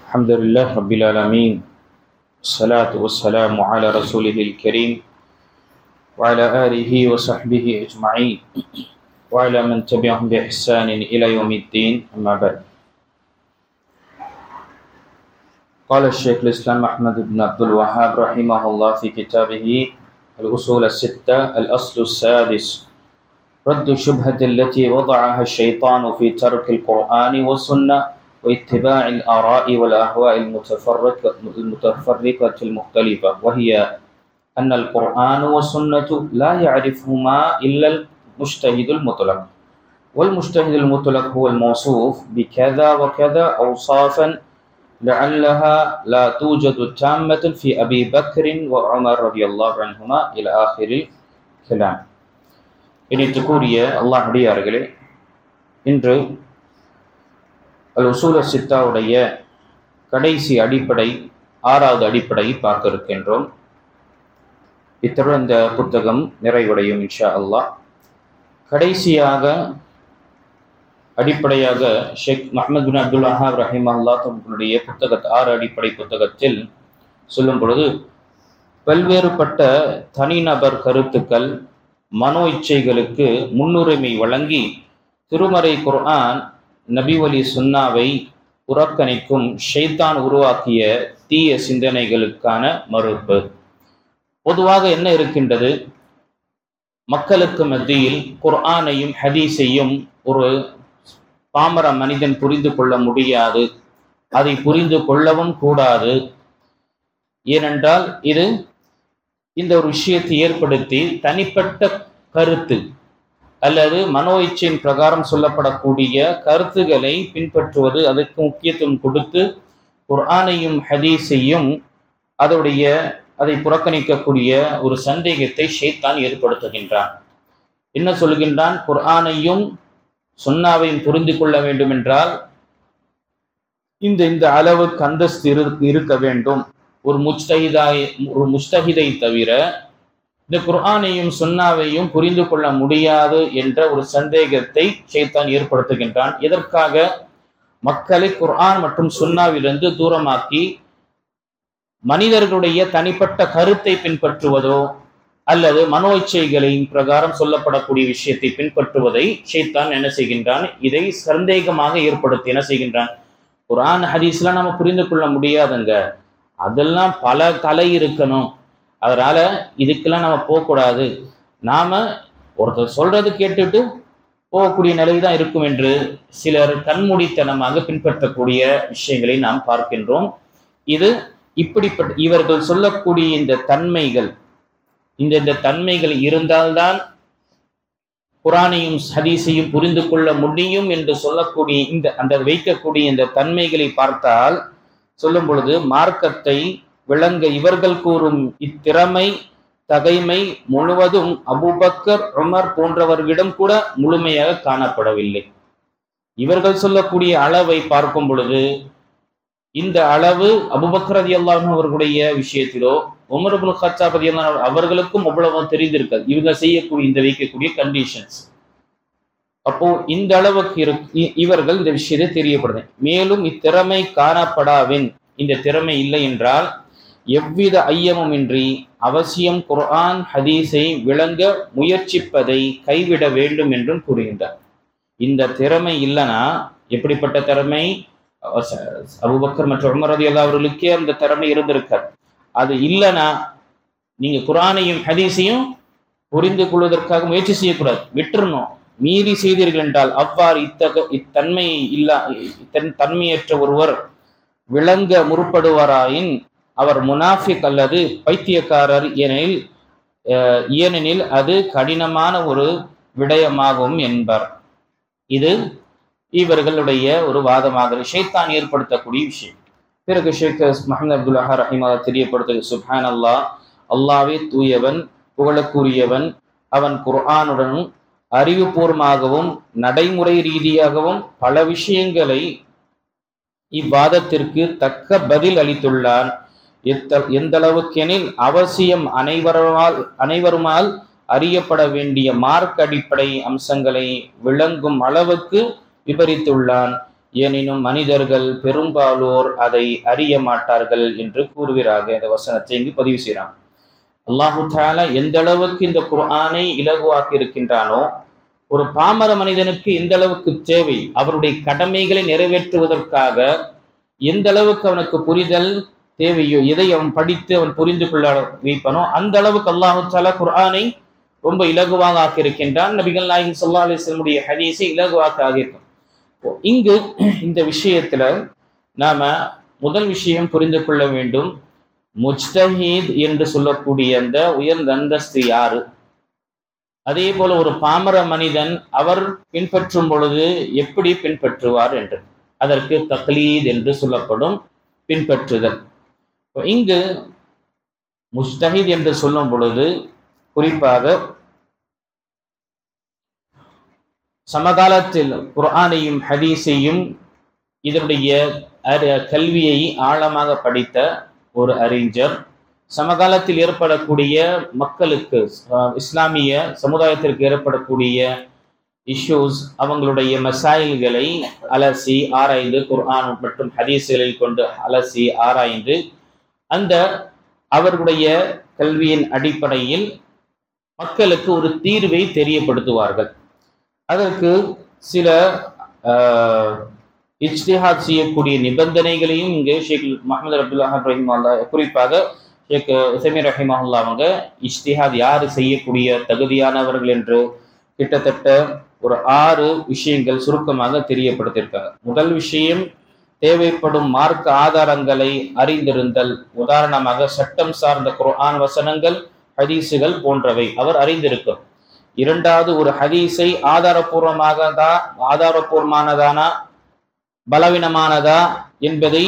الحمد لله رب العالمين، الصلاة والسلام على رسوله الكريم وعلى آله وصحبه أجمعين وعلى من تبعهم بإحسان إلى يوم الدين. أما بعد، قال الشيخ الإسلام أحمد بن عبد الوهاب رحمه الله في كتابه الأصول الستة الأصل السادس رد الشبهة التي وضعها الشيطان في ترك القرآن والسنة واتباع الآراء والأهواء المتفرقة المختلفة، وهي أن القرآن والسنة لا يعرفهما إلا المجتهد المطلق، والمجتهد المطلق هو الموصوف بكذا وكذا أوصافا لعلها لا توجد تامة في أبي بكر وعمر رضي الله عنهما إلى آخر الكلام. இனித்துக்குரிய அல்லாஹ்வுடையார்களே, இன்று அல்-உசூல் சித்தாவுடைய கடைசி அடிப்படை, ஆறாவது அடிப்படையை பார்க்க இருக்கின்றோம். இத்துடன் இந்த புத்தகம் நிறைவடையும் இன்ஷா அல்லாஹ். கடைசியாக அடிப்படையாக ஷேக் முஹம்மது பின் அப்துல் வஹாப் ரஹிமஹுல்லாஹ் தங்களுடைய ஆறு அடிப்படை புத்தகத்தில் சொல்லும் பொழுது, பல்வேறுபட்ட தனிநபர் கருத்துக்கள், மனோ இச்சைகளுக்கு முன்னுரிமை வழங்கி திருமறை குர்ஆன், நபி வழி சுன்னாவை புறக்கணிக்கும் ஷைத்தான் உருவாக்கிய தீய சிந்தனைகளுக்கான மறுப்பு. பொதுவாக என்ன இருக்கின்றது? மக்களுக்கு மத்தியில் குர்ஆனையும் ஹதீஸையும் ஒரு பாமர மனிதன் புரிந்து கொள்ள முடியாது, அதை புரிந்து கொள்ளவும் கூடாது. ஏனென்றால் இது இந்த ஒரு விஷயத்தை ஏற்படுத்தி தனிப்பட்ட கருத்து அல்லது மனோ இச்சையின் பிரகாரம் சொல்லப்படக்கூடிய கருத்துக்களை பின்பற்றுவது, அதற்கு முக்கியத்துவம் கொடுத்து குர்ஆனையும் ஹதீஸையும் அதை புறக்கணிக்கக்கூடிய ஒரு சந்தேகத்தை ஷைத்தான் ஏற்படுத்துகின்றான். என்ன சொல்கின்றான்? குர்ஆனையும் சுன்னாவையும் புரிந்து கொள்ள வேண்டும் என்றால் இந்த அளவுக்கு அந்தஸ்து இருக்க வேண்டும். ஒரு முஜ்தஹிதை தவிர இந்த குர்ஆனையும் சுன்னாவையும் புரிந்து கொள்ள முடியாது என்ற ஒரு சந்தேகத்தை ஷைத்தான் ஏற்படுத்துகின்றான். எதற்காக? மக்களை குர்ஆன் மற்றும் சுன்னாவிலிருந்து தூரமாக்கி மனிதர்களுடைய தனிப்பட்ட கருத்தை பின்பற்றுவதோ அல்லது மனோ இச்சைகளின் பிரகாரம் சொல்லப்படக்கூடிய விஷயத்தை பின்பற்றுவதை ஷைத்தான் என்ன செய்கின்றான்? இதை சந்தேகமாக ஏற்படுத்தி என்ன செய்கின்றான்? குர்ஆன் ஹதீஸ்லாம் நம்ம புரிந்து கொள்ள முடியாதுங்க, அதெல்லாம் பல கலை இருக்கணும், அதனால இதுக்கெல்லாம் நம்ம போகக்கூடாது, நாம ஒருத்தர் சொல்றது கேட்டுட்டு போகக்கூடிய நிலைதான் இருக்கும் என்று சிலர் கண்மூடித்தனமாக பின்பற்றக்கூடிய விஷயங்களை நாம் பார்க்கின்றோம். இது இப்படிப்பட்ட இவர்கள் சொல்லக்கூடிய இந்த தன்மைகள், இந்த தன்மைகள் இருந்தால்தான் குர்ஆனையும் ஹதீஸையும் புரிந்து கொள்ள முடியும் என்று சொல்லக்கூடிய அந்த வைக்கக்கூடிய இந்த தன்மைகளை பார்த்தால், சொல்லும் பொழுது மார்க்கத்தை விளங்க இவர்கள் கூறும் இத்திறமை, தகைமை முழுவதும் அபூபக்கர், உமர் போன்றவர்களிடம் கூட முழுமையாக காணப்படவில்லை. இவர்கள் சொல்லக்கூடிய அளவை பார்க்கும் பொழுது இந்த அளவு அபூபக்கர் ரலியல்லாஹு அன்ஹு அவர்களுடைய விஷயத்திலோ உமர் இப்னு கத்தாப் ரலியல்லாஹு அன்ஹு அவர்களுக்கும் அவ்வளவு தெரிந்திருக்காது இவங்க செய்யக்கூடிய வைக்கக்கூடிய கண்டிஷன்ஸ். அப்போ இந்த அளவுக்கு இவர்கள் இந்த விஷயத்தை தெரியப்படுது. மேலும் இத்திறமை காணப்படாவின், இந்த திறமை இல்லை என்றால் எவ்வித ஐயமும் இன்றி அவசியம் குர்ஆன் ஹதீஸை விளங்க முயற்சிப்பதை கைவிட வேண்டும் என்றும் கூறுகின்றார். இந்த திறமை இல்லைனா, எப்படிப்பட்ட திறமை? அபூபக்கர் மற்றும் உமர் ரலியல்லாஹு அவர்களுக்கே அந்த திறமை இருந்திருக்காது. அது இல்லைனா நீங்க குர்ஆனையும் ஹதீஸையும் புரிந்து கொள்வதற்காக முயற்சி செய்யக்கூடாது, விட்டுறணும். மீறி செய்தீர்கள் என்றால், அவ்வாறு தன்மையற்ற ஒருவர் விளங்க முற்படுவாராயின் அவர் முனாஃபிக் அல்லது பைத்தியக்காரர், ஏனெனில் அது கடினமான ஒரு விடயமாகும் என்பார். இது இவர்களுடைய ஒரு வாதமாக ஷைத்தான் ஏற்படுத்தக்கூடிய விஷயம். பிறகு ஷேக் முஹம்மது அப்துல் வஹாப் ரஹிமஹுல்லாஹ் தெரியப்படுத்த, சுப்ஹான் அல்லாஹ், அல்லாஹ்வே தூயவன், புகழக்கூறியவன், அவன் குர்ஆனுடனும் அறிவுபூர்வமாகவும் நடைமுறை ரீதியாகவும் பல விஷயங்களை இவ்வாதத்திற்கு தக்க பதில் அளித்துள்ளான். எந்த அளவுக்கெனில் அவசியம் அனைவருமால் அறியப்பட வேண்டிய மார்க் அடிப்படை அம்சங்களை விளங்கும் அளவுக்கு விபரித்துள்ளான். எனினும் மனிதர்கள் பெரும்பாலோர் அதை அறிய மாட்டார்கள் என்று கூறுகிறார்கள். இந்த வசனத்தை இங்கு பதிவு செய்கிறான். அல்லாஹு தஆலா எந்த அளவுக்கு இந்த குர்ஆனை இலகுவாக்கி இருக்கின்றானோ, ஒரு பாமர மனிதனுக்கு எந்த அளவுக்கு தேவை, அவருடைய கடமைகளை நிறைவேற்றுவதற்காக எந்த அளவுக்கு அவனுக்கு புரிதல் தேவையோ, எதை அவன் படித்து அவன் புரிந்து கொள்ள வைப்பானோ அந்த அளவுக்கு அல்லாஹு தஆலா குர்ஆனை ரொம்ப இலகுவாக ஆக்கியிருக்கின்றான். நபிகள் நாயகம் ஸல்லல்லாஹு அலைஹி வஸல்லம் ஹதீஸை இலகுவாக ஆகியிருக்கும். இங்கு இந்த விஷயத்துல நாம முதல் விஷயம் புரிந்து கொள்ள வேண்டும், முஜ்தஹீத் என்று சொல்லக்கூடிய அந்த உயர்ந்த அந்தஸ்து யாரு, அதே போல ஒரு பாமர மனிதன் அவர் பின்பற்றும் பொழுது எப்படி பின்பற்றுவார் என்று. அதற்கு தக்லீத் என்று சொல்லப்படும் பின்பற்றுதல். இங்கு முஜ்தஹீத் என்று சொல்லும் பொழுது குறிப்பாக சமகாலத்தில் குர்ஆனையும் ஹதீஸையும் இதனுடைய கல்வியை ஆழமாக படித்த ஒரு அறிஞர், சமகாலத்தில் ஏற்படக்கூடிய மக்களுக்கு, இஸ்லாமிய சமுதாயத்திற்கு ஏற்படக்கூடிய இஷ்யூஸ், அவங்களுடைய மசாயில்களை அலசி ஆராய்ந்து, குர்ஆன் மற்றும் ஹதீஸ்களில் கொண்டு அலசி ஆராய்ந்து அந்த அவர்களுடைய கல்வியின் அடிப்படையில் மக்களுக்கு ஒரு தீர்வை தெரியப்படுத்துவார்கள். அதற்கு சில இஜ்திஹாத் செய்யக்கூடிய நிபந்தனைகளையும் இங்கே ஷேக் முஹம்மது அப்துல்லாஹ் ரஹிமஹுல்லா, குறிப்பாக ஷேக் உசைமீன் ரஹிமஹுல்லா அவங்க இஜ்திஹாத் யார் செய்யக்கூடிய தகுதியானவர்கள் என்று கிட்டத்தட்ட ஒரு 6 விஷயங்கள் சுருக்கமாக தெரியப்படுத்தியிருக்காங்க. முதல் விஷயம், தேவைப்படும் மார்க்க ஆதாரங்களை அறிந்திருந்தல். உதாரணமாக சட்டம் சார்ந்த குர்ஆன் வசனங்கள், ஹதீஸுகள் போன்றவை அவர் அறிந்திருக்கும். இரண்டாவது, ஒரு ஹதீஸை ஆதாரபூர்வமானதானா பலவீனமானதா என்பதை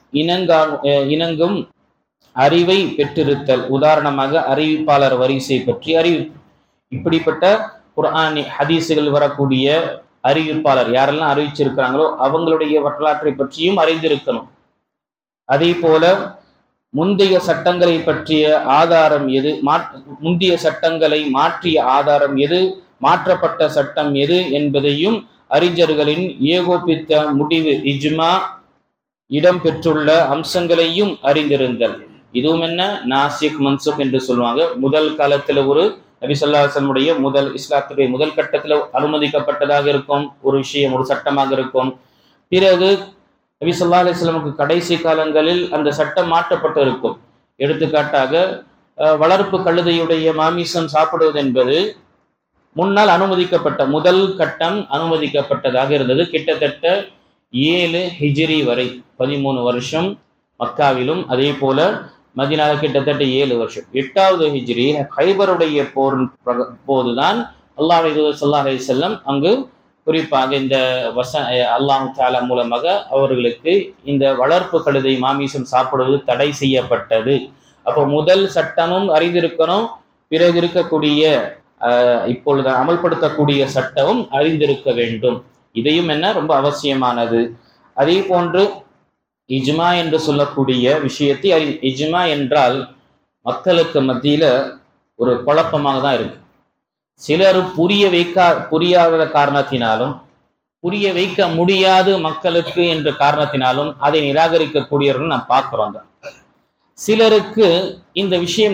இணங்கும் அறிவை பெற்றிருத்தல். உதாரணமாக அறிவிப்பாளர் வரிசை பற்றி இப்படிப்பட்ட குர்ஆன் ஹதீஸுகள் வரக்கூடிய அறிவிப்பாளர் யாரெல்லாம் அறிவிச்சிருக்கிறாங்களோ அவங்களுடைய வரலாற்றை பற்றியும் அறிந்திருக்கணும். அதே போல முந்தைய சட்டங்களை பற்றிய ஆதாரம் எது, முந்தைய சட்டங்களை மாற்றிய ஆதாரம் எது, மாற்றப்பட்ட சட்டம் எது என்பதையும் அறிஞர்களின் ஏகோபித்த முடிவு இஜ்மா இடம்பெற்றுள்ள அம்சங்களையும் அறிந்திருந்தல். இதுவும் என்ன, நாசிக் மன்சுக் என்று சொல்லுவாங்க. முதல் காலத்துல ஒரு நபி ஸல்லல்லாஹு அலைஹி வஸல்லம் முதல் இஸ்லாத்துடைய முதல் கட்டத்துல அனுமதிக்கப்பட்டதாக இருக்கும் ஒரு விஷயம், ஒரு சட்டமாக இருக்கும். பிறகு நபி ஸல்லல்லாஹு அலைஹி வஸல்லம் கடைசி காலங்களில் அந்த சட்டம் மாற்றப்பட்டு இருக்கும். எடுத்துக்காட்டாக வளர்ப்பு கழுதையுடைய மாமிசம் சாப்பிடுவது என்பது முன்னால் அனுமதிக்கப்பட்ட முதல் கட்டம் அனுமதிக்கப்பட்டதாக இருந்தது. கிட்டத்தட்ட 7 ஹிஜ்ரி வரை 13 வருஷம் மக்காவிலும், அதே போல மதீனால கிட்டத்தட்ட 7 வருஷம். 8வது ஹிஜ்ரி ஹைபருடைய போர் போதுதான் அல்லாஹ்வுடைய தூதர் ஸல்லல்லாஹு அலைஹி வஸல்லம் அங்கு குறிப்பாக இந்த அல்லாஹ் தஆலா மூலமாக அவர்களுக்கு இந்த வளர்ப்பு கழுதை மாமிசம் சாப்பிடுவது தடை செய்யப்பட்டது. அப்போ முதல் சட்டமும் அறிந்திருக்கணும், பிறகு இருக்கக்கூடிய இப்பொழுது அமல்படுத்தக்கூடிய சட்டமும் அறிந்திருக்க வேண்டும். இதையும் என்ன ரொம்ப அவசியமானது. அதே போன்று இஜ்மா என்று சொல்லக்கூடிய விஷயத்தை இஜ்மா என்றால் மக்களுக்கு மத்தியில ஒரு குழப்பமாக தான் இருக்கு. சிலர் புரியாத காரணத்தினாலும், புரிய வைக்க முடியாது மக்களுக்கு என்ற காரணத்தினாலும் அதை நிராகரிக்கக்கூடியவர்கள் நாம் பார்க்கிறோம். சிலருக்கு இந்த விஷயம்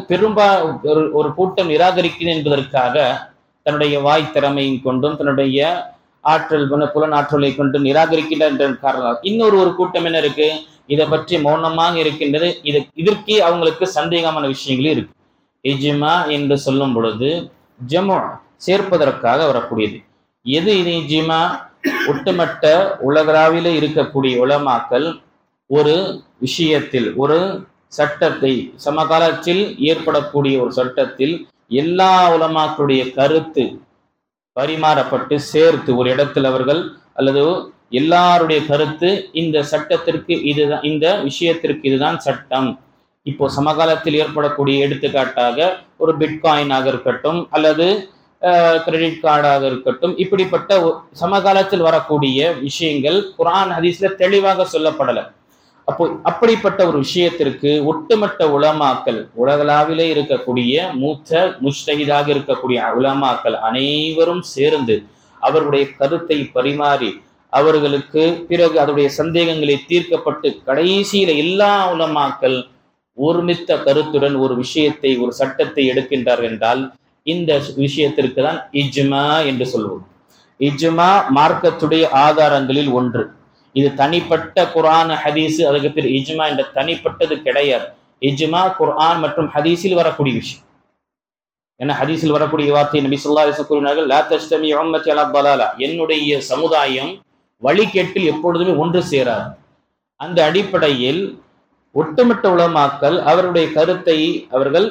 ஒரு கூட்டம் நிராகரிக்கிறது என்பதற்காக தன்னுடைய வாய் திறமையும் கொண்டும் தன்னுடைய ஆற்றல் புலனாற்றலை கொண்டு நிராகரிக்கின்ற என்ற காரணம். ஒரு கூட்டம் என்ன இருக்கு, இதை பற்றி மௌனமாக இருக்கின்றது. இதற்கே அவங்களுக்கு சந்தேகமான விஷயங்களும் இருக்கு. இஜ்மா என்று சொல்லும் பொழுது ஜமு சேர்ப்பதற்காக வரக்கூடியது. எது இது இஜ்மா? ஒட்டுமொத்த உலகளாவில இருக்கக்கூடிய உலமாக்கள் ஒரு விஷயத்தில், ஒரு சட்டத்தை, சமகாலத்தில் ஏற்படக்கூடிய ஒரு சட்டத்தில் எல்லா உலமாக்களுடைய கருத்து பரிமாறப்பட்டு சேர்த்து ஒரு இடத்தில் அவர்கள் அல்லது எல்லாருடைய கருத்து இந்த சட்டத்திற்கு இதுதான், இந்த விஷயத்திற்கு இதுதான் சட்டம். இப்போ சமகாலத்தில் ஏற்படக்கூடிய எடுத்துக்காட்டாக ஒரு பிட்காயினாக இருக்கட்டும் அல்லது கிரெடிட் கார்டாக இருக்கட்டும், இப்படிப்பட்ட சமகாலத்தில் வரக்கூடிய விஷயங்கள் குர்ஆன் ஹதீஸ்ல தெளிவாக சொல்லப்படலை. அப்போ அப்படிப்பட்ட ஒரு விஷயத்திற்கு ஒட்டுமொத்த உலமாக்கள், உலகளாவிலே இருக்கக்கூடிய மூத்த முஜ்தஹிதாக இருக்கக்கூடிய உலமாக்கள் அனைவரும் சேர்ந்து அவர்களுடைய கருத்தை பரிமாறி அவர்களுக்கு பிறகு அதனுடைய சந்தேகங்களை தீர்க்கப்பட்டு கடைசியில எல்லா உலமாக்கள் ஒருமித்த கருத்துடன் ஒரு விஷயத்தை, ஒரு சட்டத்தை எடுக்கின்றார் என்றால் இந்த விஷயத்திற்கு தான் இஜ்மா என்று சொல்வோம். இஜ்மா மார்க்கத்துடைய ஆதாரங்களில் ஒன்று. இது தனிப்பட்ட குர்ஆன் ஹதீஸ், அதுக்கு பேர் இஜ்மா என்ற தனிப்பட்டது கிடையாது. இஜ்மா குர்ஆன் மற்றும் ஹதீஸில் வரக்கூடிய விஷயம். ஏன்னா ஹதீஸில் வரக்கூடிய வார்த்தை நபி ஸல்லல்லாஹு அலைஹி வஸல்லம் கூறினார்கள், லா தஸ்தமி உம்மத்தி அலா ضلاலா, என்னுடைய சமுதாயம் வழிகேட்டில் எப்பொழுதுமே ஒன்று சேராது. அந்த அடிப்படையில் ஒட்டுமொத்த உலமாக்கள் அவருடைய கருத்தை அவர்கள்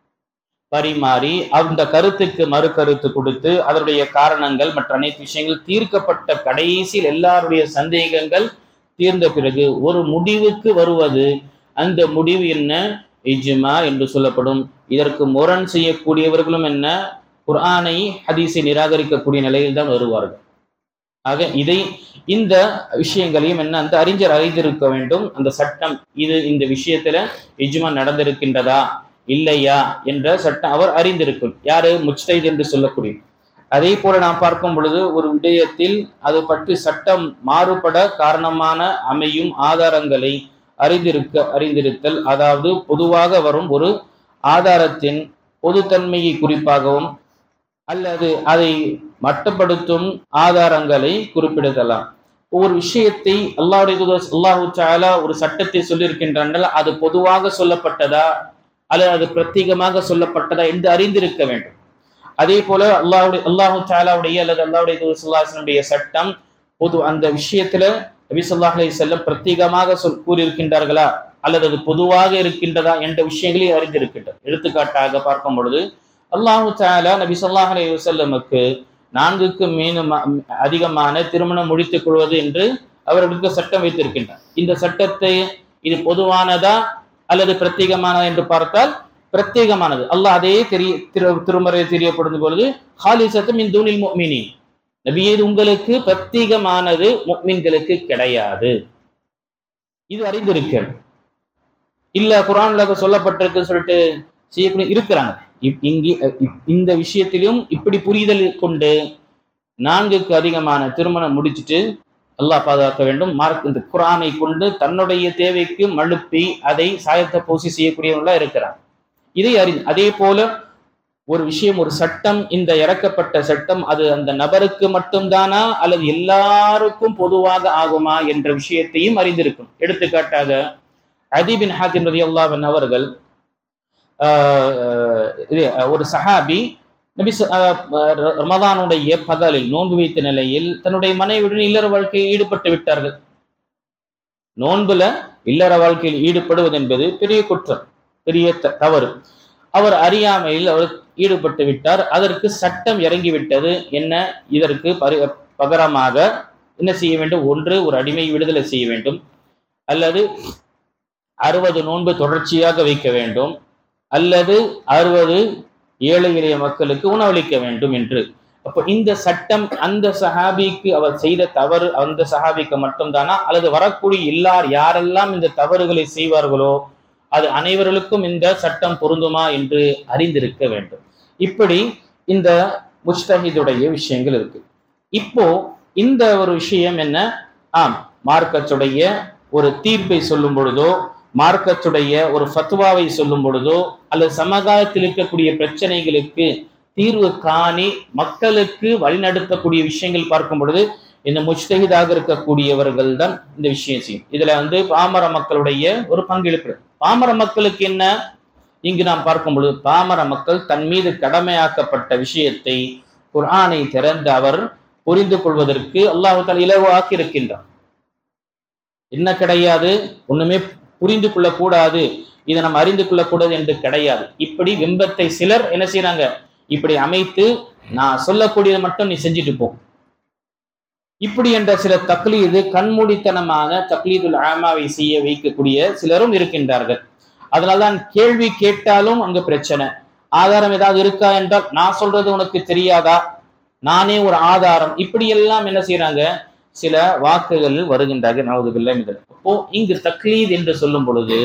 பரிமாறி அந்த கருத்துக்கு மறு கருத்து கொடுத்து அதனுடைய காரணங்கள் மற்ற அனைத்து விஷயங்கள் தீர்க்கப்பட்ட கடைசியில் எல்லாருடைய சந்தேகங்கள் தீர்ந்த பிறகு ஒரு முடிவுக்கு வருவது. அந்த முடிவு என்ன? இஜ்மா என்று சொல்லப்படும். இதற்கு முரண் செய்யக்கூடியவர்களும் என்ன? குர்ஆனை ஹதீஸை நிராகரிக்கக்கூடிய நிலையில் தான் வருவார்கள். ஆக இந்த விஷயங்களையும் என்ன அந்த அறிஞர் அறிந்திருக்க வேண்டும். அந்த சட்டம் இது இந்த விஷயத்துல இஜ்மா நடந்திருக்கின்றதா இல்லையா என்ற சட்டம் அவர் அறிந்திருக்கும். யாரு? முஜ்தஹித் என்று சொல்லக்கூடிய. அதே போல நாம் பார்க்கும் பொழுது ஒரு விடயத்தில் அது பற்றி சட்டம் மாறுபட காரணமான அமையும் ஆதாரங்களை அறிந்திருத்தல், அதாவது பொதுவாக வரும் ஒரு ஆதாரத்தின் பொதுத்தன்மையை குறிப்பாகவும் அல்லது அதை மட்டுப்படுத்தும் ஆதாரங்களை குறிப்பிடுதலாம். ஒரு விஷயத்தை அல்லாஹு தஆலா ஒரு சட்டத்தை சொல்லியிருக்கின்றால் அது பொதுவாக சொல்லப்பட்டதா அல்லது அது பிரத்யேகமாக சொல்லப்பட்டதா என்று அறிந்திருக்க வேண்டும். அதே போல அல்லாஹு தஆலாவுடைய அல்லது அல்லாஹ்வுடைய தூதர் ஸல்லல்லாஹு அலைஹி வஸல்லம் சட்டம் பொது அந்த விஷயத்துல நபி ஸல்லல்லாஹு அலைஹி வஸல்லம் பிரத்யேகமாக கூறியிருக்கின்றார்களா அல்லது அது பொதுவாக இருக்கின்றதா என்ற விஷயங்களை அறிந்திருக்கின்றார். எடுத்துக்காட்டாக பார்க்கும் பொழுது அல்லாஹு தஆலா நபி ஸல்லல்லாஹு அலைஹி வஸல்லமுக்கு 4க்கு அதிகமான திருமணம் முடித்துக் கொள்வது என்று அவர்களுக்கு சட்டம் வைத்திருக்கின்றார். இந்த சட்டத்தை இது பொதுவானதா அல்லது பிரத்யேகமானதா என்று பார்த்தால் பிரத்யேகமானது. அல்லாஹ் அதே திருமறையை தெரியப்படுத்தும் பொழுது ஹாலிசத்தும் மின் தூனில் முஃமினீன், நபியே இது உங்களுக்கு பிரத்யேகமானது, முஃமின்களுக்கு கிடையாது. இது அறிந்திருக்கிறது. இல்ல குர்ஆன்ல சொல்லப்பட்டிருக்கு சொல்லிட்டு செய்யக்கூடிய இருக்கிறாங்க. இந்த விஷயத்திலும் இப்படி புரிதல் கொண்டு 4க்கு அதிகமான திருமணம் முடிச்சுட்டு அல்லாஹ் பாதுகாக்க வேண்டும். இந்த குர்ஆனை கொண்டு தன்னுடைய தேவைக்கு மழுப்பி அதை சாயத்தை பூசி செய்யக்கூடியவங்களா இருக்கிறாங்க. இதை அதே போல ஒரு விஷயம், ஒரு சட்டம், இந்த இறக்கப்பட்ட சட்டம் அது அந்த நபருக்கு மட்டும்தானா அல்லது எல்லாருக்கும் பொதுவாக ஆகுமா என்ற விஷயத்தையும் அறிந்திருக்கும். எடுத்துக்காட்டாக அதி பின் ஹாத்திம் ரலியல்லாஹு அன்ஹு அவர்கள் ஒரு சஹாபி நபி ரமதானுடைய பகலில் நோன்பு வைத்த நிலையில் தன்னுடைய மனைவியுடன் இல்லற வாழ்க்கையில் ஈடுபட்டு விட்டார்கள். நோன்புல இல்லற வாழ்க்கையில் ஈடுபடுவது என்பது பெரிய குற்றம், பெரிய தவறு. அவர் அறியாமையில் அவர் ஈடுபட்டு விட்டார். அதற்கு சட்டம் இறங்கிவிட்டது. என்ன? இதற்கு பகரமாக என்ன செய்ய வேண்டும்? ஒன்று, ஒரு அடிமை விடுதலை செய்ய வேண்டும், அல்லது 60 நோன்பு தொடர்ச்சியாக வைக்க வேண்டும், அல்லது 60 ஏழை எளிய மக்களுக்கு உணவளிக்க வேண்டும் என்று. அப்போ இந்த சட்டம் அந்த சஹாபிக்கு அவர் செய்த தவறு அந்த சஹாபிக்கு மட்டும்தானா அல்லது வரக்கூடிய யாரெல்லாம் இந்த தவறுகளை செய்வார்களோ அது அனைவர்களுக்கும் இந்த சட்டம் பொருந்துமா என்று அறிந்திருக்க வேண்டும். இப்படி இந்த முஜ்தஹிதுடைய விஷயங்கள் இருக்கு. இப்போ இந்த ஒரு விஷயம் என்ன? மார்க்கத்துடைய ஒரு தீர்ப்பை சொல்லும் பொழுதோ, மார்க்கத்துடைய ஒரு ஃபத்வாவை சொல்லும் பொழுதோ, அல்லது சமகாலத்தில் இருக்கக்கூடிய பிரச்சனைகளுக்கு தீர்வு காணி மக்களுக்கு வழிநடத்தக்கூடிய விஷயங்கள் பார்க்கும் பொழுது இந்த முஜ்தஹிதாக இருக்கக்கூடியவர்கள் தான் இந்த விஷயம் செய்யும். இதுல பாமர மக்களுடைய ஒரு பங்களிப்பு. பாமர மக்களுக்கு என்ன? இங்கு நாம் பார்க்கும் பொழுது பாமர மக்கள் தன் மீது கடமையாக்கப்பட்ட விஷயத்தை குர்ஆனை திறந்து அவர் புரிந்து கொள்வதற்கு அல்லாஹ் தஆலா இலவாக்கி இருக்கின்றார். என்ன கிடையாது, ஒண்ணுமே புரிந்து கொள்ளக்கூடாது, இதை நம்ம அறிந்து கொள்ளக்கூடாது என்று கிடையாது. இப்படி பிம்பத்தை சிலர் என்ன செய்யறாங்க? இப்படி அமைத்து நான் சொல்லக்கூடியதை மட்டும் நீ செஞ்சுட்டு போ, இப்படி என்ற சில தக்லீது, கண்மூடித்தனமான தக்லீதுல் ஆமாவை செய்ய வைக்கக்கூடிய சிலரும் இருக்கின்றார்கள். அதனால்தான் கேள்வி கேட்டாலும் அங்கு பிரச்சனை. ஆதாரம் ஏதாவது இருக்கா என்றால் நான் சொல்றது உனக்கு தெரியாதா, நானே ஒரு ஆதாரம், இப்படி எல்லாம் என்ன செய்யறாங்க? சில வாக்குகள் வருகின்றார்கள். நவுதுபில்லாஹ். அப்போ இங்கு தக்லீத் என்று சொல்லும் பொழுது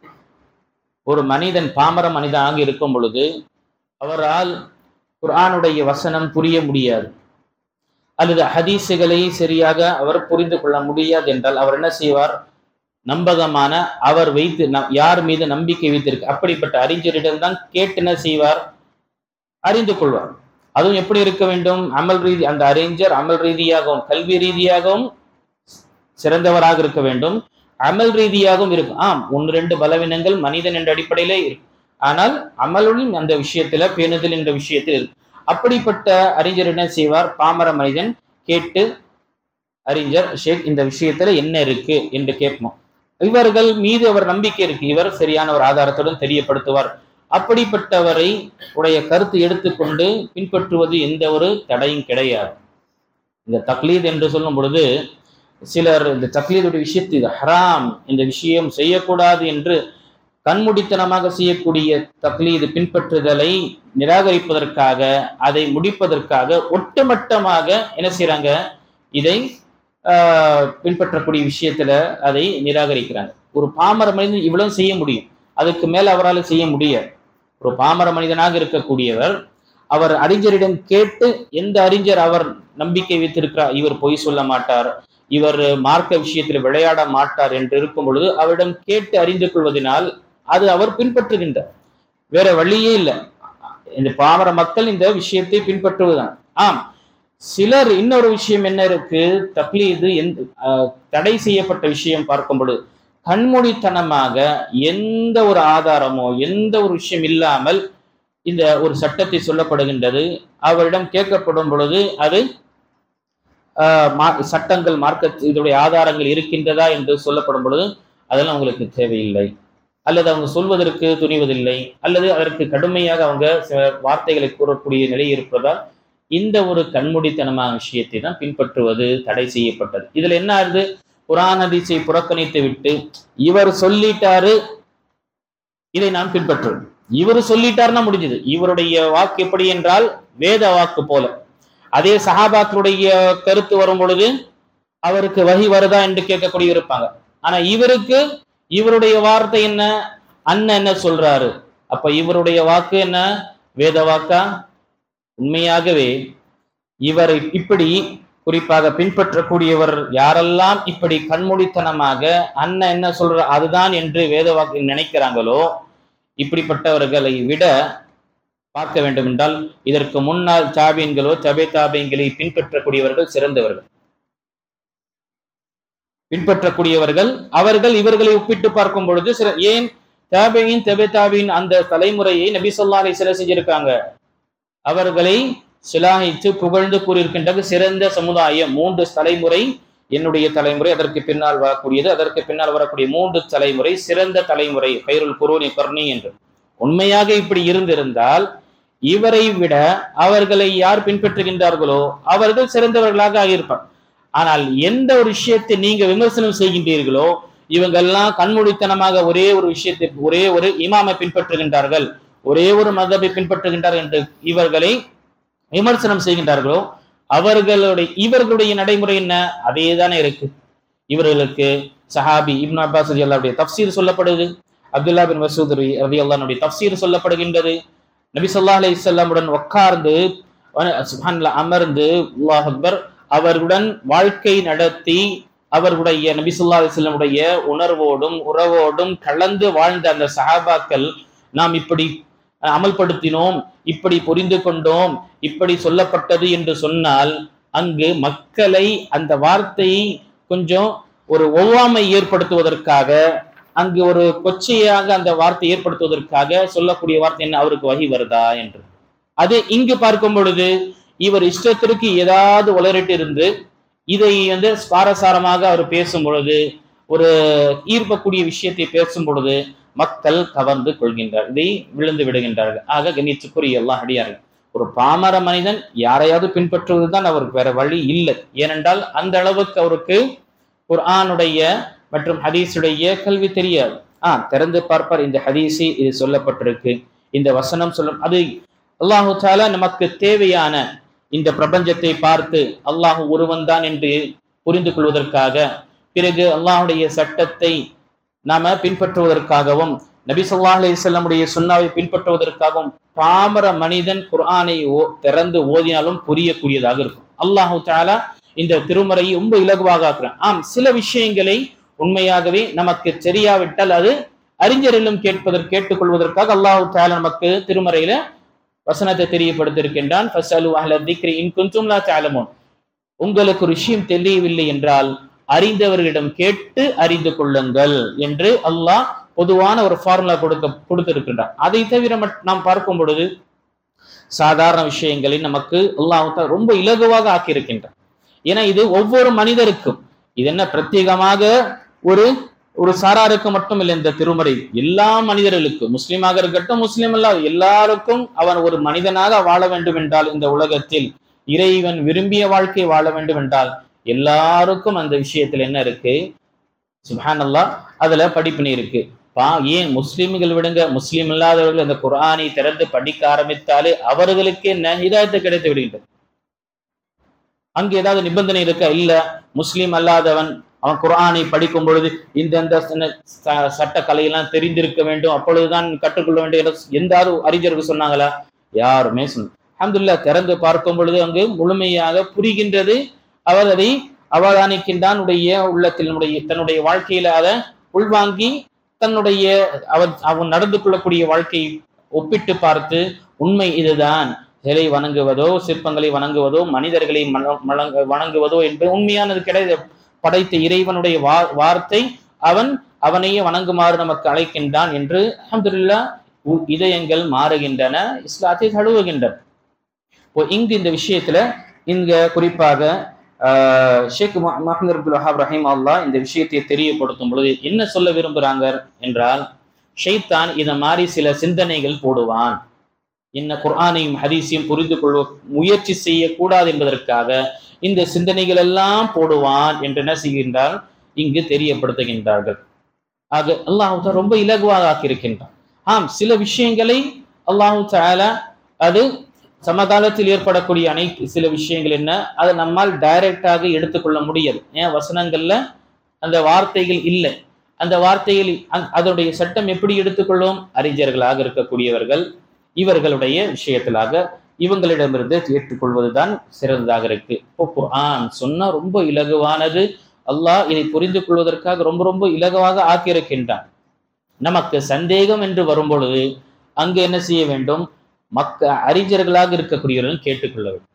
ஒரு மனிதன் பாமர மனிதனாக இருக்கும் பொழுது அவரால் குர்ஆனுடைய வசனம் புரிய முடியாது. அல்லது ஹதீஸுகளை சரியாக அவர் புரிந்து கொள்ள முடியாது என்றால் அவர் என்ன செய்வார்? நம்பகமான அவர் வைத்து யார் மீது நம்பிக்கை வைத்திருக்கு அப்படிப்பட்ட அறிஞரிடம்தான் கேட்டு என்ன செய்வார்? அறிந்து கொள்வார். அதுவும் எப்படி இருக்க வேண்டும்? அந்த அறிஞர் அமல் ரீதியாகவும் கல்வி ரீதியாகவும் சிறந்தவராக இருக்க வேண்டும், அமல் ரீதியாகவும் இருக்கும். ஒன்று ரெண்டு பலவீனங்கள் மனிதன் என்ற அடிப்படையிலே இருக்கு, ஆனால் அமலுடன் அந்த விஷயத்துல பேணுதல் என்ற விஷயத்தில் இருக்கு. அப்படிப்பட்ட அறிஞர் என்ன செய்வார்? பாமர மனிதன் கேட்டு அறிஞர் ஷேக் இந்த விஷயத்துல என்ன இருக்கு என்று கேட்போம். இவர்கள் மீது அவர் நம்பிக்கை இருக்கு, இவர் சரியான ஒரு ஆதாரத்துடன் தெரியப்படுத்துவார். அப்படிப்பட்டவரை உடைய கருத்து எடுத்துக்கொண்டு பின்பற்றுவது எந்த ஒரு தடையும் கிடையாது. இந்த தக்லீத் என்று சொல்லும் பொழுது சிலர் இந்த தக்லீதுடைய விஷயத்தில் ஹராம், இந்த விஷயம் செய்யக்கூடாது என்று கண்மூடித்தனமாக செய்யக்கூடிய தக்லீது பின்பற்றுதலை நிராகரிப்பதற்காக, அதை முடிப்பதற்காக ஒட்டுமொத்தமாக என்ன செய்யறாங்க? இதை பின்பற்றக்கூடிய விஷயத்துல அதை நிராகரிக்கிறாங்க. ஒரு பாமர மனிதன் இவ்வளவு செய்ய முடியும், அதுக்கு மேல அவரால் செய்ய முடியாது. ஒரு பாமர மனிதனாக இருக்கக்கூடியவர் அவர் அறிஞரிடம் கேட்டு, எந்த அறிஞர் அவர் நம்பிக்கை வைத்திருக்கிறார், இவர் பொய் சொல்ல மாட்டார், இவர் மார்க்க விஷயத்தில் விளையாட மாட்டார் என்று இருக்கும் பொழுது அவரிடம் கேட்டு அறிந்து கொள்வதனால் அது அவர் பின்பற்றுகின்றார். வேற வழியே இல்லை. இந்த பாமர மக்கள் இந்த விஷயத்தை பின்பற்றுவதுதான். சிலர் இன்னொரு விஷயம் என்ன இருக்கு? தக்லீது தடை செய்யப்பட்ட விஷயம் பார்க்கும் பொழுது கண்மூடித்தனமாக எந்த ஒரு ஆதாரமோ எந்த ஒரு விஷயம் இல்லாமல் இந்த ஒரு சட்டத்தை சொல்லப்படுகின்றது. அவரிடம் கேட்கப்படும் பொழுது அது சட்டங்கள் மார்க்க இதோடைய ஆதாரங்கள் இருக்கின்றதா என்று சொல்லப்படும் பொழுது அதெல்லாம் அவங்களுக்கு தேவையில்லை, அல்லது அவங்க சொல்வதற்கு துணிவதில்லை, அல்லது அதற்கு கடுமையாக அவங்க வார்த்தைகளை கூறக்கூடிய நிலை இருப்பதால் இந்த ஒரு கண்மூடித்தனமான விஷயத்தை தான் பின்பற்றுவது தடை செய்யப்பட்டது. இதுல என்ன ஆகுது? குர்ஆன் ஹதீஸை புறக்கணித்து விட்டு இவர் சொல்லிட்டாரு, இதை நான் பின்பற்றுவேன். இவர் சொல்லிட்டாருன்னா முடிஞ்சது. இவருடைய வாக்கு எப்படி என்றால் வேத வாக்கு போல. அதே சஹாபாக்களுடைய கருத்து வரும் பொழுது அவருக்கு வஹி வருதா என்று கேட்கக்கூடிய இருப்பாங்க. ஆனா இவருக்கு இவருடைய வார்த்தை என்ன? அண்ணன் என்ன சொல்றாரு, அப்ப இவருடைய வாக்கு என்ன? வேத வாக்கா? உண்மையாகவே இவரை இப்படி குறிப்பாக பின்பற்றக்கூடியவர் யாரெல்லாம் இப்படி கண்மூடித்தனமாக அண்ணன் என்ன சொல்ற அதுதான் என்று வேத வாக்கு நினைக்கிறாங்களோ, இப்படிப்பட்டவர்களை விட பார்க்க வேண்டும் என்றால் இதற்கு முன்னால் தாபீன்களோ தபே தாபீன்களை பின்பற்றக்கூடியவர்கள் சிறந்தவர்கள். பின்பற்றக்கூடியவர்கள் அவர்கள் இவர்களை ஒப்பிட்டு பார்க்கும் பொழுது ஏன் தாபீன் தபே தாபீன் அந்த தலைமுறையை நபி ஸல்லல்லாஹு அலைஹி வஸல்லம் செஞ்சிருக்காங்க. அவர்களை சிலாகித்து புகழ்ந்து கூறியிருக்கின்ற சிறந்த சமுதாயம். 3 தலைமுறை, என்னுடைய தலைமுறை, அதற்கு பின்னால் வரக்கூடியது, அதற்கு பின்னால் வரக்கூடிய 3 தலைமுறை சிறந்த தலைமுறை, கைருல் குரூனி கர்ணி என்று. உண்மையாக இப்படி இருந்திருந்தால் இவரை விட அவர்களை யார் பின்பற்றுகின்றார்களோ அவர்கள் சிறந்தவர்களாக ஆகியிருப்பார். ஆனால் எந்த ஒரு விஷயத்தை நீங்க விமர்சனம் செய்கின்றீர்களோ இவங்கெல்லாம் கண்மூடித்தனமாக ஒரே ஒரு விஷயத்தை, ஒரே ஒரு இமாமை பின்பற்றுகின்றார்கள், ஒரே ஒரு மதபை பின்பற்றுகின்றார்கள் என்று இவர்களை விமர்சனம் செய்கின்றார்களோ இவர்களுடைய நடைமுறை என்ன? அதே தானே இருக்கு. இவர்களுக்கு சஹாபி இப்னு அப்பாஸ் ரலியல்லாஹு தஃப்சீர் சொல்லப்படுது, அப்துல்லா பின் மஸ்ஊத் ரலியல்லாஹு தஃப்சீர் சொல்லப்படுகின்றது. நபி ஸல்லல்லாஹு அலைஹி வஸல்லமுடன் உட்கார்ந்து சுப்ஹானல்லாஹ் அமர்ந்து அல்லாஹ் அக்பர் அவர்களுடன் வாழ்க்கை நடத்தி அவர்களுடைய நபி ஸல்லல்லாஹு அலைஹி வஸல்லமுடைய உணர்வோடும் உறவோடும் கலந்து வாழ்ந்த அந்த சஹாபாக்கள் நாம் இப்படி அமல்படுத்தினோம், இப்படி புரிந்து கொண்டோம், இப்படி சொல்லப்பட்டது என்று சொன்னால் அங்கு மக்களை அந்த வார்த்தையை கொஞ்சம் ஒரு ஒவ்வாமை ஏற்படுத்துவதற்காக, அங்கு ஒரு கொச்சையாக அந்த வார்த்தை ஏற்படுத்துவதற்காக சொல்லக்கூடிய வார்த்தை என்ன? அவருக்கு வஹி வருதா என்று. அது இங்கு பார்க்கும் பொழுது இவர் இஷ்டத்திற்கு ஏதாவது உளறிட்டு இருந்து இதை சுவாரசாரமாக அவர் பேசும் பொழுது, ஒரு ஈர்க்கக்கூடிய விஷயத்தை பேசும் பொழுது மக்கள் கவர்ந்து கொள்கின்றார், இதை விழுந்து விடுகின்றார்கள். ஆக கண்ணியத்துக்குரிய எல்லாம் அடியார்கள், ஒரு பாமர மனிதன் யாரையாவது பின்பற்றுவதுதான் அவருக்கு வேற வழி இல்லை. ஏனென்றால் அந்த அளவுக்கு அவருக்கு குர்ஆனுடைய மற்றும் ஹதீஸுடைய கல்வி தெரியாது. திறந்து பார்ப்பார், இந்த ஹதீஸி இது சொல்லப்பட்டிருக்கு, இந்த வசனம் சொல்லும். அது அல்லாஹு தஆலா நமக்கு தேவையான இந்த பிரபஞ்சத்தை பார்த்து அல்லாஹ் ஒருவன் தான் என்று புரிந்து கொள்வதற்காக, பிறகு அல்லாஹுடைய சட்டத்தை நாம பின்பற்றுவதற்காகவும் நபி ஸல்லல்லாஹு அலைஹி வஸல்லமுடைய சுன்னாவை பின்பற்றுவதற்காகவும் பாமர மனிதன் குர்ஆனை திறந்து ஓதினாலும் புரியக்கூடியதாக இருக்கும். அல்லாஹு தஆலா இந்த திருமறையை ரொம்ப இலகுவாக ஆக்குறான். ஆம், சில விஷயங்களை உண்மையாகவே நமக்கு தெரியாவிட்டால் அது அறிஞரிலும் கேட்டுக்கொள்வதற்காக அல்லாஹு தஆலா நமக்கு திருமறையில வசனத்தை தெரியப்படுத்தியிருக்கின்றான். ஃபஸ்அலு அஹ்ல திக்ரி இன் குன்தும் லா தஅலமூன். உங்களுக்கு ஒரு விஷயம் தெரியவில்லை என்றால் அறிந்தவர்களிடம் கேட்டு அறிந்து கொள்ளுங்கள் என்று அல்லாஹ் பொதுவான ஒரு ஃபார்முலா கொடுத்திருக்கின்றான். அதை தவிர நாம் பார்க்கும் பொழுது சாதாரண விஷயங்களை நமக்கு அல்லாஹ் ரொம்ப இலகுவாக ஆக்கியிருக்கின்றான். ஏன்னா இது ஒவ்வொரு மனிதருக்கும், இது என்ன பிரத்யேகமாக ஒரு சாராருக்கு மட்டும் இல்லை. இந்த திருமறை எல்லா மனிதர்களுக்கும், முஸ்லீமாக இருக்கட்டும் முஸ்லீம் அல்லாத எல்லாருக்கும், அவன் ஒரு மனிதனாக வாழ வேண்டும் என்றால், இந்த உலகத்தில் இறைவன் விரும்பிய வாழ்க்கை வாழ வேண்டும் என்றால் எல்லாருக்கும் அந்த விஷயத்துல என்ன இருக்கு? சுப்ஹானல்லாஹ், அதுல படிப்பினை இருக்கு. ஏன் முஸ்லிம்கள் விடுங்க, முஸ்லீம் இல்லாதவர்கள் அந்த குர்ஆனை திறந்து படிக்க ஆரம்பித்தாலே அவர்களுக்கே ஹிதாயத்து கிடைத்து விடுகின்றது. அங்க ஏதாவது நிபந்தனை இருக்கா? இல்ல, முஸ்லீம் அல்லாதவன் அவன் குர்ஆனை படிக்கும் பொழுது இந்த சட்ட கலையெல்லாம் தெரிந்திருக்க வேண்டும், அப்பொழுதுதான் கற்றுக்கொள்ள வேண்டும் எந்த அறிஞர்கள் சொன்னாங்களா? யாருமே சொன்ன. அல்ஹம்துலில்லாஹ், திறந்து பார்க்கும் பொழுது அங்கு முழுமையாக புரிகின்றது. அவர் அதை அவதானிக்கின்றான், உள்ளத்தில் தன்னுடைய வாழ்க்கையில அதை உள்வாங்கி தன்னுடைய அவன் நடந்து கொள்ளக்கூடிய வாழ்க்கையை ஒப்பிட்டு பார்த்து உண்மை இதுதான், சிலை வணங்குவதோ சிற்பங்களை வணங்குவதோ மனிதர்களை வணங்குவதோ என்பது உண்மையானது கிடையாது. படைத்த இறைவனுடைய வார்த்தை அவனையே வணங்குமாறு நமக்கு அழைக்கின்றான் என்று அல்ஹம்துலில்லாஹ் இதயங்கள் மாறுகின்றன, இஸ்லாத்தை தழுவுகின்றன. இங்கு இந்த விஷயத்துல இங்க குறிப்பாக ஷேக் முஹம்மது அப்துல் வஹாப் ரஹிமஹுல்லாஹ் இந்த விஷயத்தை தெரியப்படுத்தும் பொழுது என்ன சொல்ல விரும்புறாங்க என்றால், ஷைத்தான் இத மாதிரி சில சிந்தனைகள் போடுவான். என்ன குர்ஆனையும் ஹதீஸையும் புரிந்து கொள்ள முயற்சி செய்யக்கூடாது என்பதற்காக இந்த சிந்தனைகள் எல்லாம் போடுவான் என்று என்ன செய்கின்றால் இங்கு தெரியப்படுத்துகின்றார்கள். ஆக அல்லாஹ் தஆலா ரொம்ப இலகுவாக ஆக்கியிருக்கின்றான். ஆம், சில விஷயங்களை அல்லாஹ் தஆலா அது சமகாலத்தில் ஏற்படக்கூடிய அனைத்து சில விஷயங்கள் என்ன, அதை நம்மால் டைரக்டாக எடுத்துக்கொள்ள முடியாது. ஏன்? வசனங்கள்ல அந்த வார்த்தைகள் இல்லை. அந்த வார்த்தைகள் அதனுடைய சட்டம் எப்படி எடுத்துக்கொள்ளும்? அறிஞர்களாக இருக்கக்கூடியவர்கள் இவர்களுடைய விஷயத்திலாக இவங்களிடமிருந்து ஏற்றுக்கொள்வதுதான் சிறந்ததாக இருக்கு. இப்போ குர்ஆன் சொன்னா ரொம்ப இலகுவானது. அல்லாஹ் இதை புரிந்து கொள்வதற்காக ரொம்ப ரொம்ப இலகுவாக ஆக்கியிருக்கின்றான். நமக்கு சந்தேகம் என்று வரும் பொழுது அங்கு என்ன செய்ய வேண்டும்? அறிஞர்களாக இருக்கக்கூடியவர்கள் கேட்டுக்கொள்ள வேண்டும்.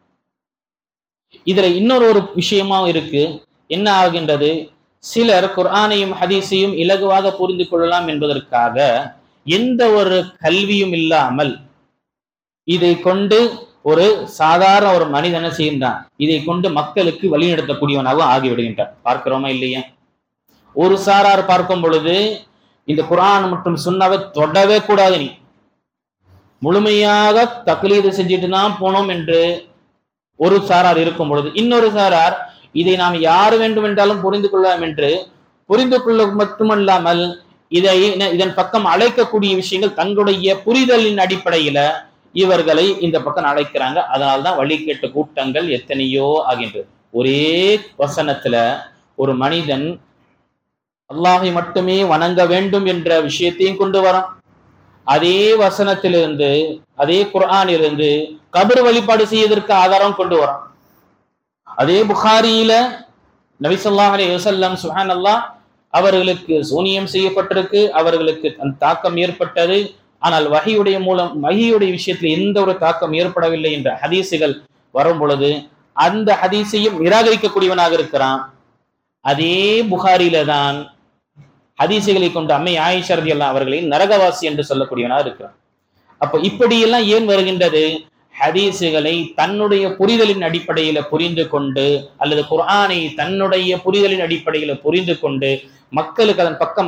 இதுல இன்னொரு விஷயமா இருக்கு. என்ன ஆகின்றது? சிலர் குர்ஆனையும் ஹதீஸையும் இலகுவாக புரிந்து கொள்ளலாம் என்பதற்காக எந்த ஒரு கல்வியும் இல்லாமல் இதை கொண்டு ஒரு சாதாரண ஒரு மனிதனை செய்கின்றான், இதை கொண்டு மக்களுக்கு வழிநடத்தக்கூடியவனாக ஆகிவிடுகின்றான். பார்க்கிறோமா இல்லையா? ஒரு சாரார் பார்க்கும் பொழுது இந்த குர்ஆன் மற்றும் சுன்னாவை தொடவே கூடாது, நீ முழுமையாக தக்லீது செஞ்சுட்டு தான் போனோம் என்று ஒரு சாரார் இருக்கும் பொழுது, இன்னொரு சாரார் இதை நாம் யார் வேண்டும் என்றாலும் புரிந்து கொள்ளலாம் என்று புரிந்து கொள்ள மட்டுமல்லாமல் இதன் பக்கம் அழைக்கக்கூடிய விஷயங்கள் தங்களுடைய புரிதலின் அடிப்படையில இவர்களை இந்த பக்கம் அழைக்கிறாங்க. அதனால்தான் வழிகேட்ட கூட்டங்கள் எத்தனையோ ஆகின்றது. ஒரே வசனத்துல ஒரு மனிதன் அல்லாஹை மட்டுமே வணங்க வேண்டும் என்ற விஷயத்தையும் கொண்டு வரான். அதே வசனத்திலிருந்து, அதே குர்ஆனிலிருந்து கபர் வழிபாடு செய்வதற்கு ஆதாரம் கொண்டு வரான். அதே புகாரியில நபி ஸல்லல்லாஹு அலைஹி வஸல்லம் சுப்ஹானல்லாஹ் அவர்களுக்கு சூனியம் செய்யப்பட்டிருக்கு, அவர்களுக்கு அந்த தாக்கம் ஏற்பட்டது. ஆனால் வஹியுடைய விஷயத்துல எந்த ஒரு தாக்கம் ஏற்படவில்லை என்ற ஹதீசுகள் வரும் பொழுது அந்த ஹதீஸையும் நிராகரிக்கக்கூடியவனாக இருக்கிறான். அதே புகாரியில தான் ஹதீசுகளை கொண்டு அம்மை ஆயிஷா ரலியல்லாஹு அவர்களை நரகவாசி என்று சொல்லக்கூடியவனாக இருக்கிறான். அப்ப இப்படியெல்லாம் ஏன் வருகின்றது? ஹதீசுகளை தன்னுடைய புரிதலின் அடிப்படையில புரிந்து கொண்டு, அல்லது குர்ஆனை தன்னுடைய புரிதலின் அடிப்படையில புரிந்து கொண்டு மக்களுக்கு அதன் பக்கம்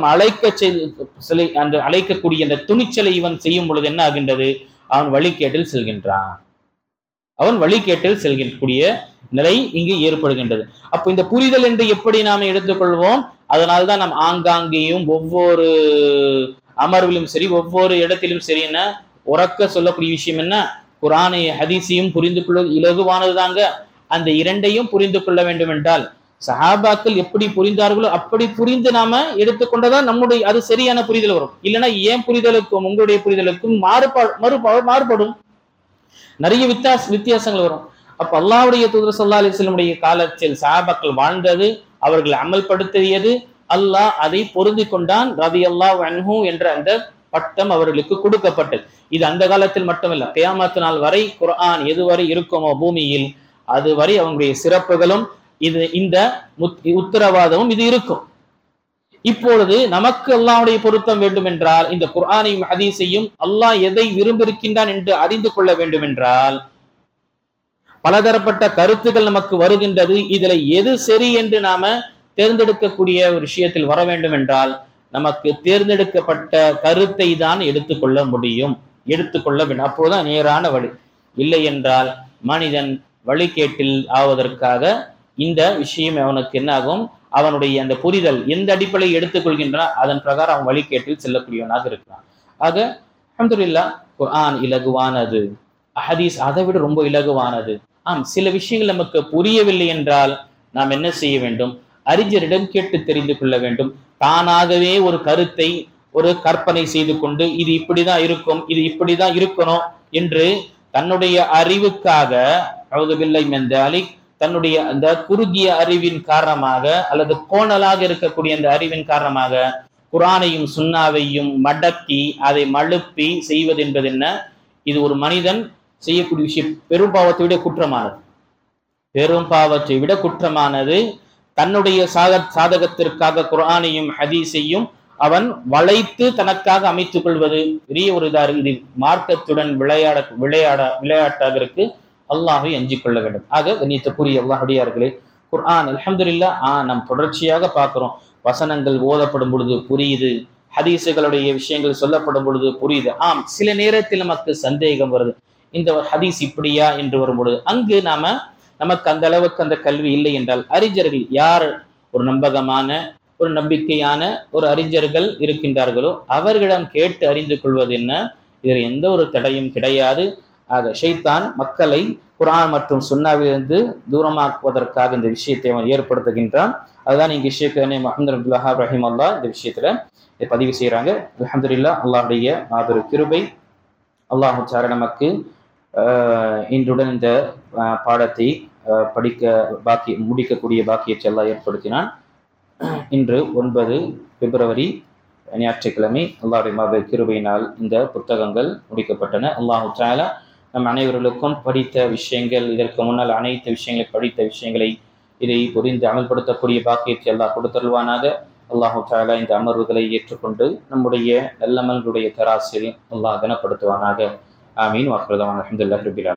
அழைக்கக்கூடிய அந்த துணிச்சலை இவன் செய்யும் பொழுது என்ன ஆகின்றது? அவன் வழிகேட்டில் செல்கின்றான். அவன் வழிகேட்டில் செல்கக்கூடிய நிலை இங்கு ஏற்படுகின்றது. அப்போ இந்த புரிதல் என்று எப்படி நாம் எடுத்துக்கொள்வோம்? அதனால்தான் நாம் ஆங்காங்கேயும் ஒவ்வொரு அமர்விலும் சரி, ஒவ்வொரு இடத்திலும் சரி, என்ன உறக்க சொல்லக்கூடிய விஷயம் என்ன? குர்ஆனை ஹதீஸையும் புரிந்து கொள்வது இலகுவானதுதாங்க. அந்த இரண்டையும் புரிந்து கொள்ள வேண்டும் என்றால் சஹாபாக்கள் எப்படி புரிந்தார்களோ அப்படி புரிந்து நாம எடுத்துக்கொண்டதான் நம்முடைய அது சரியான புரிதல் வரும். இல்லைன்னா ஏன் புரிதலுக்கும் உங்களுடைய புரிதலுக்கும் மாறுபடும், நிறைய வித்தியாசங்கள் வரும். அப்ப அல்லாஹ்வுடைய தூதர் ஸல்லல்லாஹு அலைஹி வஸல்லம் காலத்தில் சஹாபாக்கள் வாழ்ந்தது, அவர்கள் அமல்படுத்தியது, அல்லாஹ் அதை பொருந்தி கொண்டான். ரலியல்லாஹு அன்ஹு என்ற அந்த பட்டம் அவர்களுக்கு கொடுக்கப்பட்டது. இது அந்த காலத்தில் மட்டுமல்ல, கியாமத் நாள் வரை குர்ஆன் எதுவரை இருக்குமோ பூமியில் அதுவரை அவங்களுடைய சிறப்புகளும் இது இந்த உத்தரவாதமும் இது இருக்கும். இப்பொழுது நமக்கு அல்லாஹ்வுடைய பொருத்தம் வேண்டும் என்றால், இந்த குர்ஆனையும் ஹதீஸையும் அல்லாஹ் எதை விரும்பியிருக்கின்றான் என்று அறிந்து கொள்ள வேண்டும் என்றால், பலதரப்பட்ட கருத்துக்கள் நமக்கு வருகின்றது. இதுல எது சரி என்று நாம தேர்ந்தெடுக்கக்கூடிய ஒரு விஷயத்தில் வர வேண்டும் என்றால், நமக்கு தேர்ந்தெடுக்கப்பட்ட கருத்தை தான் எடுத்துக்கொள்ள முடியும், எடுத்துக்கொள்ள வேண்டும். அப்போதுதான் நேரான வழி. இல்லை என்றால் மனிதன் வழிகேட்டில் ஆவதற்காக இந்த விஷயம் அவனுக்கு என்ன ஆகும், அவனுடைய அந்த புரிதல் எந்த அடிப்படையில் எடுத்துக்கொள்கின்றான் அதன் பிரகாரம் அவன் வழிகேட்டில் செல்லக்கூடியவனாக இருக்கிறான். ஆக அல்ஹம்துலில்லாஹ் குர்ஆன் இலகுவானது, ஹதீஸ் அதை விட ரொம்ப இலகுவானது. சில விஷயங்கள் நமக்கு புரியவில்லை என்றால் நாம் என்ன செய்ய வேண்டும், அறிஞரிடம் கேட்டு தெரிந்து கொள்ள வேண்டும். தானாகவே ஒரு கருத்தை ஒரு கற்பனை செய்து கொண்டு இது இப்படிதான் இருக்கும், இது இப்படிதான் இருக்கணும் என்று தன்னுடைய அறிவுக்காக தன்னுடைய அந்த குறுகிய அறிவின் காரணமாக அல்லது கோணலாக இருக்கக்கூடிய அந்த அறிவின் காரணமாக குர்ஆனையும் சுன்னாவையும் மடக்கி அதை மழுப்பி செய்வது என்பது என்ன? இது ஒரு மனிதன் செய்யக்கூடிய விஷயம் பெரும் பாவத்தை விட குற்றமானது. பெரும் பாவத்தை விட குற்றமானது. தன்னுடைய சாதகத்திற்காக குர்ஆனையும் ஹதீஸையும் அவன் வளைத்து தனக்காக அமைத்துக் கொள்வது பெரிய ஒரு இதா. இது மார்க்கத்துடன் விளையாட்டாக இருக்கு. அல்லாஹை அஞ்சிக் கொள்ள வேண்டும். ஆக கண்ணியத்துக்குரிய அல்லாஹ்வுடையார்களே, குர்ஆன் அல்ஹம்துலில்லாஹ் நாம் தொடர்ச்சியாக பார்க்கிறோம். வசனங்கள் ஓதப்படும் பொழுது புரியுது, ஹதீஸுகளுடைய விஷயங்கள் சொல்லப்படும் பொழுது புரியுது. சில நேரத்தில் நமக்கு சந்தேகம் வருது, இந்த ஹதீஸ் இப்படியா என்று வரும்பொழுது அங்கு நமக்கு அந்த அளவுக்கு அந்த கல்வி இல்லை என்றால் அறிஞர்கள் யார் ஒரு நம்பகமான ஒரு நம்பிக்கையான ஒரு அறிஞர்கள் இருக்கின்றார்களோ அவர்களிடம் கேட்டு அறிந்து கொள்வது என்ன, இதில் எந்த ஒரு தடையும் கிடையாது. ஆக ஷைத்தான் மக்களை குர்ஆன் மற்றும் சுன்னாவிலிருந்து தூரமாக்குவதற்காக இந்த விஷயத்தை அவன் ஏற்படுத்துகின்றான். அதுதான் இங்கு ஷேக் முஹம்மது அப்துல் வஹாப் ரஹிமஹுல்லாஹ் இந்த விஷயத்துல பதிவு செய்யறாங்க. அல்ஹம்துலில்லாஹ் அல்லாஹ்வுடைய மாபெரும் கிருபை. அல்லாஹ் தஆலா நமக்கு இன்றுடன் இந்த பாடத்தை முடிக்கக்கூடிய பாக்கியத்தை அல்லாஹ் ஏற்படுத்தினான். இன்று 9 பிப்ரவரி ஞாயிற்றுக்கிழமை அல்லாஹ்வுடைய மாபெரும் கிருபையினால் இந்த புத்தகங்கள் முடிக்கப்பட்டன. அல்லாஹ் தஆலா நம் அனைவர்களுக்கும் படித்த விஷயங்கள், இதற்கு முன்னால் அனைத்து விஷயங்களை படித்த விஷயங்களை இதை புரிந்து அமல்படுத்தக்கூடிய பாக்கியத்தை அல்லாஹ் கொடுத்தருள்வானாக. அல்லாஹ் தஆலா இந்த அமர்வுகளை ஏற்றுக்கொண்டு நம்முடைய நல்லமல்களுடைய தராசில் அல்லாஹ் கனப்படுத்துவானாக. ஆமீன். வாஹிரு தஅவானா அல்ஹம்துலில்லாஹி ரப்பில் ஆலமீன்.